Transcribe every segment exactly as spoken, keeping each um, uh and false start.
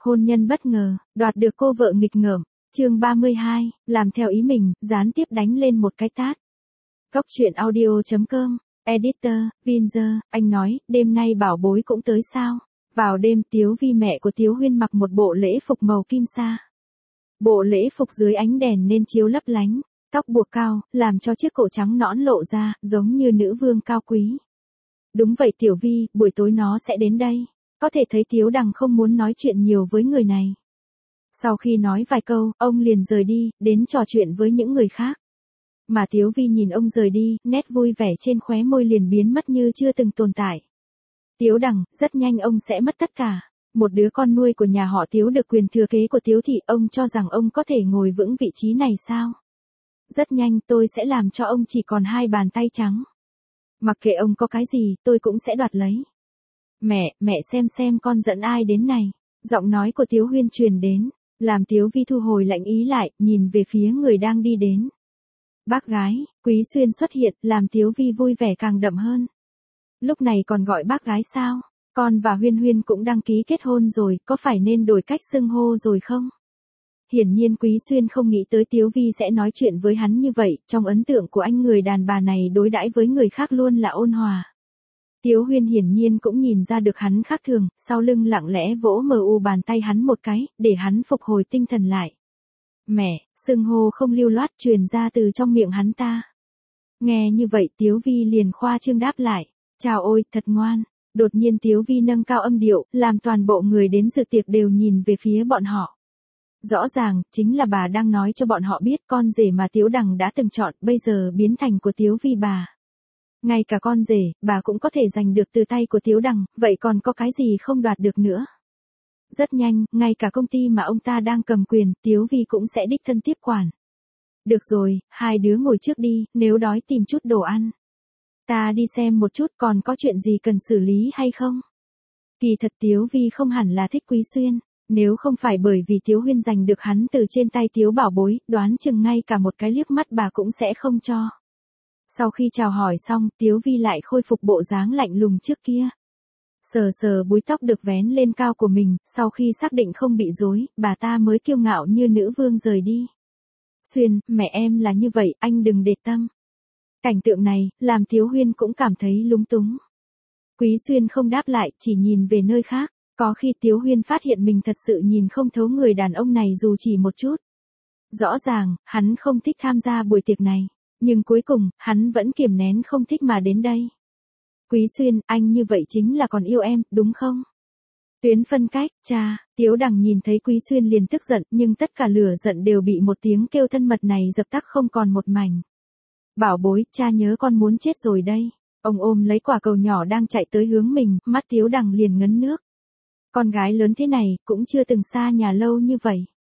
Hôn nhân bất ngờ, đoạt được cô vợ nghịch ngợm. Chương ba mươi hai, làm theo ý mình, gián tiếp đánh lên một cái tát. Góc truyện audio chấm com, Editor, Vinzer, anh nói, đêm nay bảo bối cũng tới sao? Vào đêm, Tiếu Vi mẹ của Tiếu Huyên mặc một bộ lễ phục màu kim sa. Bộ lễ phục dưới ánh đèn nên chiếu lấp lánh, tóc buộc cao, làm cho chiếc cổ trắng nõn lộ ra, giống như nữ vương cao quý. Đúng vậy Tiểu Vi, buổi tối nó sẽ đến đây. Có thể thấy Tiếu Đằng không muốn nói chuyện nhiều với người này. Sau khi nói vài câu, ông liền rời đi, đến trò chuyện với những người khác. Mà Tiếu Vi nhìn ông rời đi, nét vui vẻ trên khóe môi liền biến mất như chưa từng tồn tại. Tiếu Đằng, rất nhanh ông sẽ mất tất cả. Một đứa con nuôi của nhà họ Tiếu được quyền thừa kế của Tiếu thị, ông cho rằng ông có thể ngồi vững vị trí này sao? Rất nhanh tôi sẽ làm cho ông chỉ còn hai bàn tay trắng. Mặc kệ ông có cái gì, tôi cũng sẽ đoạt lấy. Mẹ, mẹ xem xem con dẫn ai đến này. Giọng nói của Tiếu Huyên truyền đến, làm Tiếu Vi thu hồi lạnh ý lại, nhìn về phía người đang đi đến. Bác gái, Quý Xuyên xuất hiện, làm Tiếu Vi vui vẻ càng đậm hơn. Lúc này còn gọi bác gái sao? Con và Huyên Huyên cũng đăng ký kết hôn rồi, có phải nên đổi cách xưng hô rồi không? Hiển nhiên Quý Xuyên không nghĩ tới Tiếu Vi sẽ nói chuyện với hắn như vậy, trong ấn tượng của anh người đàn bà này đối đãi với người khác luôn là ôn hòa. Tiếu Huyên hiển nhiên cũng nhìn ra được hắn khác thường, sau lưng lặng lẽ vỗ mờ u bàn tay hắn một cái, để hắn phục hồi tinh thần lại. Mẹ, xưng hô không lưu loát truyền ra từ trong miệng hắn ta. Nghe như vậy Tiếu Vi liền khoa trương đáp lại, chào ôi, thật ngoan. Đột nhiên Tiếu Vi nâng cao âm điệu, làm toàn bộ người đến dự tiệc đều nhìn về phía bọn họ. Rõ ràng, chính là bà đang nói cho bọn họ biết con rể mà Tiếu Đằng đã từng chọn, bây giờ biến thành của Tiếu Vi bà. Ngay cả con rể, bà cũng có thể giành được từ tay của Tiếu Đằng, vậy còn có cái gì không đoạt được nữa. Rất nhanh, ngay cả công ty mà ông ta đang cầm quyền, Tiếu Vi cũng sẽ đích thân tiếp quản. Được rồi, hai đứa ngồi trước đi, nếu đói tìm chút đồ ăn. Ta đi xem một chút còn có chuyện gì cần xử lý hay không. Kỳ thật Tiếu Vi không hẳn là thích Quý Xuyên, nếu không phải bởi vì Tiếu Huyên giành được hắn từ trên tay Tiếu Bảo Bối, đoán chừng ngay cả một cái liếc mắt bà cũng sẽ không cho. Sau khi chào hỏi xong, Tiếu Vi lại khôi phục bộ dáng lạnh lùng trước kia. Sờ sờ búi tóc được vén lên cao của mình, sau khi xác định không bị rối, bà ta mới kiêu ngạo như nữ vương rời đi. Xuyên, mẹ em là như vậy, anh đừng để tâm. Cảnh tượng này, làm Tiếu Huyên cũng cảm thấy lúng túng. Quý Xuyên không đáp lại, chỉ nhìn về nơi khác. Có khi Tiếu Huyên phát hiện mình thật sự nhìn không thấu người đàn ông này dù chỉ một chút. Rõ ràng, hắn không thích tham gia buổi tiệc này. Nhưng cuối cùng, hắn vẫn kiềm nén không thích mà đến đây. Quý Xuyên, anh như vậy chính là còn yêu em, đúng không? Tuyến phân cách, cha, Tiếu Đằng nhìn thấy Quý Xuyên liền tức giận, nhưng tất cả lửa giận đều bị một tiếng kêu thân mật này dập tắt không còn một mảnh. Bảo bối, cha nhớ con muốn chết rồi đây. Ông ôm lấy quả cầu nhỏ đang chạy tới hướng mình, mắt Tiếu Đằng liền ngấn nước. Con gái lớn thế này, cũng chưa từng xa nhà lâu như vậy.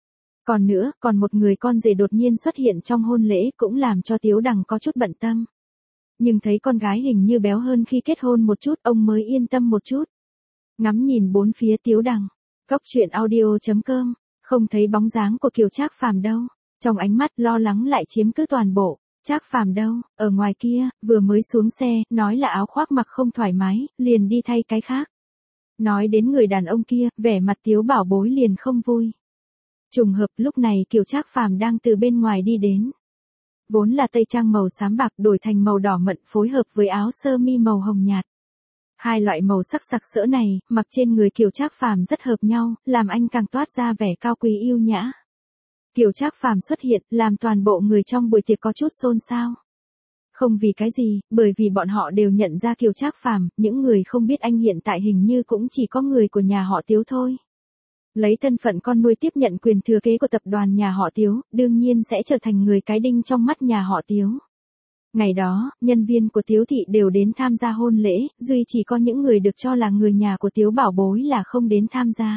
Còn nữa, còn một người con rể đột nhiên xuất hiện trong hôn lễ cũng làm cho Tiếu Đằng có chút bận tâm. Nhưng thấy con gái hình như béo hơn khi kết hôn một chút, ông mới yên tâm một chút. Ngắm nhìn bốn phía Tiếu Đằng, góc truyện audio chấm com, không thấy bóng dáng của Kiều Trác Phàm đâu. Trong ánh mắt lo lắng lại chiếm cứ toàn bộ. Trác Phàm đâu, ở ngoài kia, vừa mới xuống xe, nói là áo khoác mặc không thoải mái, liền đi thay cái khác. Nói đến người đàn ông kia, vẻ mặt Tiếu Bảo Bối liền không vui. Trùng hợp lúc này Kiều Trác Phàm đang từ bên ngoài đi đến. Vốn là tây trang màu xám bạc đổi thành màu đỏ mận phối hợp với áo sơ mi màu hồng nhạt. Hai loại màu sắc sặc sỡ này, mặc trên người Kiều Trác Phàm rất hợp nhau, làm anh càng toát ra vẻ cao quý yêu nhã. Kiều Trác Phàm xuất hiện, làm toàn bộ người trong buổi tiệc có chút xôn xao. Không vì cái gì, bởi vì bọn họ đều nhận ra Kiều Trác Phàm, những người không biết anh hiện tại hình như cũng chỉ có người của nhà họ Tiếu thôi. Lấy thân phận con nuôi tiếp nhận quyền thừa kế của tập đoàn nhà họ Tiếu, đương nhiên sẽ trở thành người cái đinh trong mắt nhà họ Tiếu. Ngày đó, nhân viên của Tiếu thị đều đến tham gia hôn lễ, duy chỉ có những người được cho là người nhà của Tiếu Bảo Bối là không đến tham gia.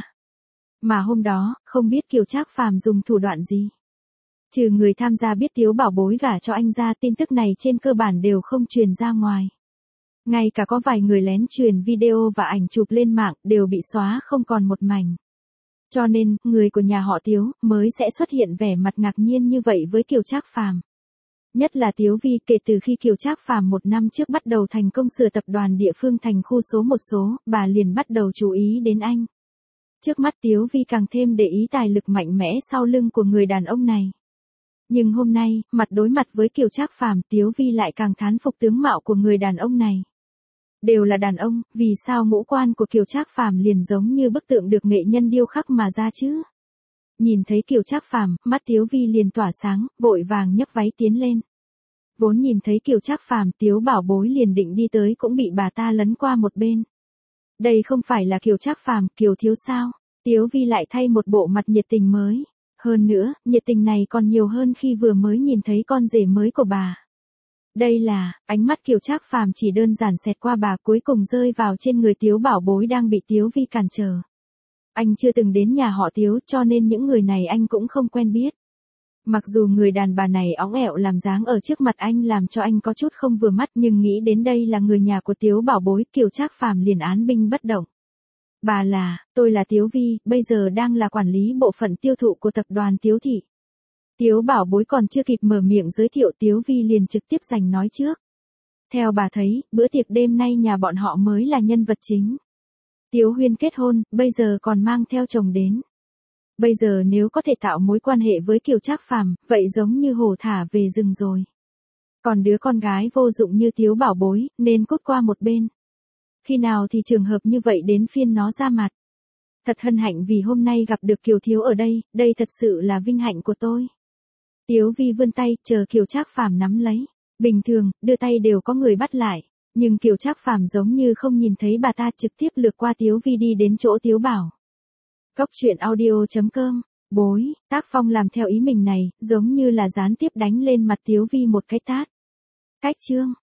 Mà hôm đó, không biết Kiều Trác Phàm dùng thủ đoạn gì. Trừ người tham gia biết Tiếu Bảo Bối gả cho anh ra, tin tức này trên cơ bản đều không truyền ra ngoài. Ngay cả có vài người lén truyền video và ảnh chụp lên mạng đều bị xóa không còn một mảnh. Cho nên, người của nhà họ Tiếu mới sẽ xuất hiện vẻ mặt ngạc nhiên như vậy với Kiều Trác Phàm. Nhất là Tiếu Vi, kể từ khi Kiều Trác Phàm một năm trước bắt đầu thành công sửa tập đoàn địa phương thành khu số một số, bà liền bắt đầu chú ý đến anh. Trước mắt Tiếu Vi càng thêm để ý tài lực mạnh mẽ sau lưng của người đàn ông này. Nhưng hôm nay, mặt đối mặt với Kiều Trác Phàm, Tiếu Vi lại càng thán phục tướng mạo của người đàn ông này. Đều là đàn ông, vì sao ngũ quan của Kiều Trác Phàm liền giống như bức tượng được nghệ nhân điêu khắc mà ra chứ? Nhìn thấy Kiều Trác Phàm, mắt Tiếu Vi liền tỏa sáng, vội vàng nhấc váy tiến lên. Vốn nhìn thấy Kiều Trác Phàm, Tiếu Bảo Bối liền định đi tới cũng bị bà ta lấn qua một bên. Đây không phải là Kiều Trác Phàm, Kiều thiếu sao? Tiếu Vi lại thay một bộ mặt nhiệt tình mới. Hơn nữa, nhiệt tình này còn nhiều hơn khi vừa mới nhìn thấy con rể mới của bà. Đây là, ánh mắt Kiều Trác Phàm chỉ đơn giản xẹt qua bà cuối cùng rơi vào trên người Tiếu Bảo Bối đang bị Tiếu Vi cản trở. Anh chưa từng đến nhà họ Tiếu cho nên những người này anh cũng không quen biết. Mặc dù người đàn bà này óng ẹo làm dáng ở trước mặt anh làm cho anh có chút không vừa mắt nhưng nghĩ đến đây là người nhà của Tiếu Bảo Bối, Kiều Trác Phàm liền án binh bất động. Bà là, tôi là Tiếu Vi, bây giờ đang là quản lý bộ phận tiêu thụ của tập đoàn Tiếu Thị. Tiếu Bảo Bối còn chưa kịp mở miệng giới thiệu Tiếu Vi liền trực tiếp giành nói trước. Theo bà thấy, bữa tiệc đêm nay nhà bọn họ mới là nhân vật chính. Tiếu Huyên kết hôn, bây giờ còn mang theo chồng đến. Bây giờ nếu có thể tạo mối quan hệ với Kiều Trác Phàm, vậy giống như hổ thả về rừng rồi. Còn đứa con gái vô dụng như Tiếu Bảo Bối, nên cút qua một bên. Khi nào thì trường hợp như vậy đến phiên nó ra mặt. Thật hân hạnh vì hôm nay gặp được Kiều thiếu ở đây, đây thật sự là vinh hạnh của tôi. Tiếu Vi vươn tay, chờ Kiều Trác Phàm nắm lấy. Bình thường, đưa tay đều có người bắt lại. Nhưng Kiều Trác Phàm giống như không nhìn thấy bà ta trực tiếp lướt qua Tiếu Vi đi đến chỗ Tiếu Bảo. Cốc truyện audio chấm com, bối, tác phong làm theo ý mình này, giống như là gián tiếp đánh lên mặt Tiếu Vi một cái tát. Cách chương.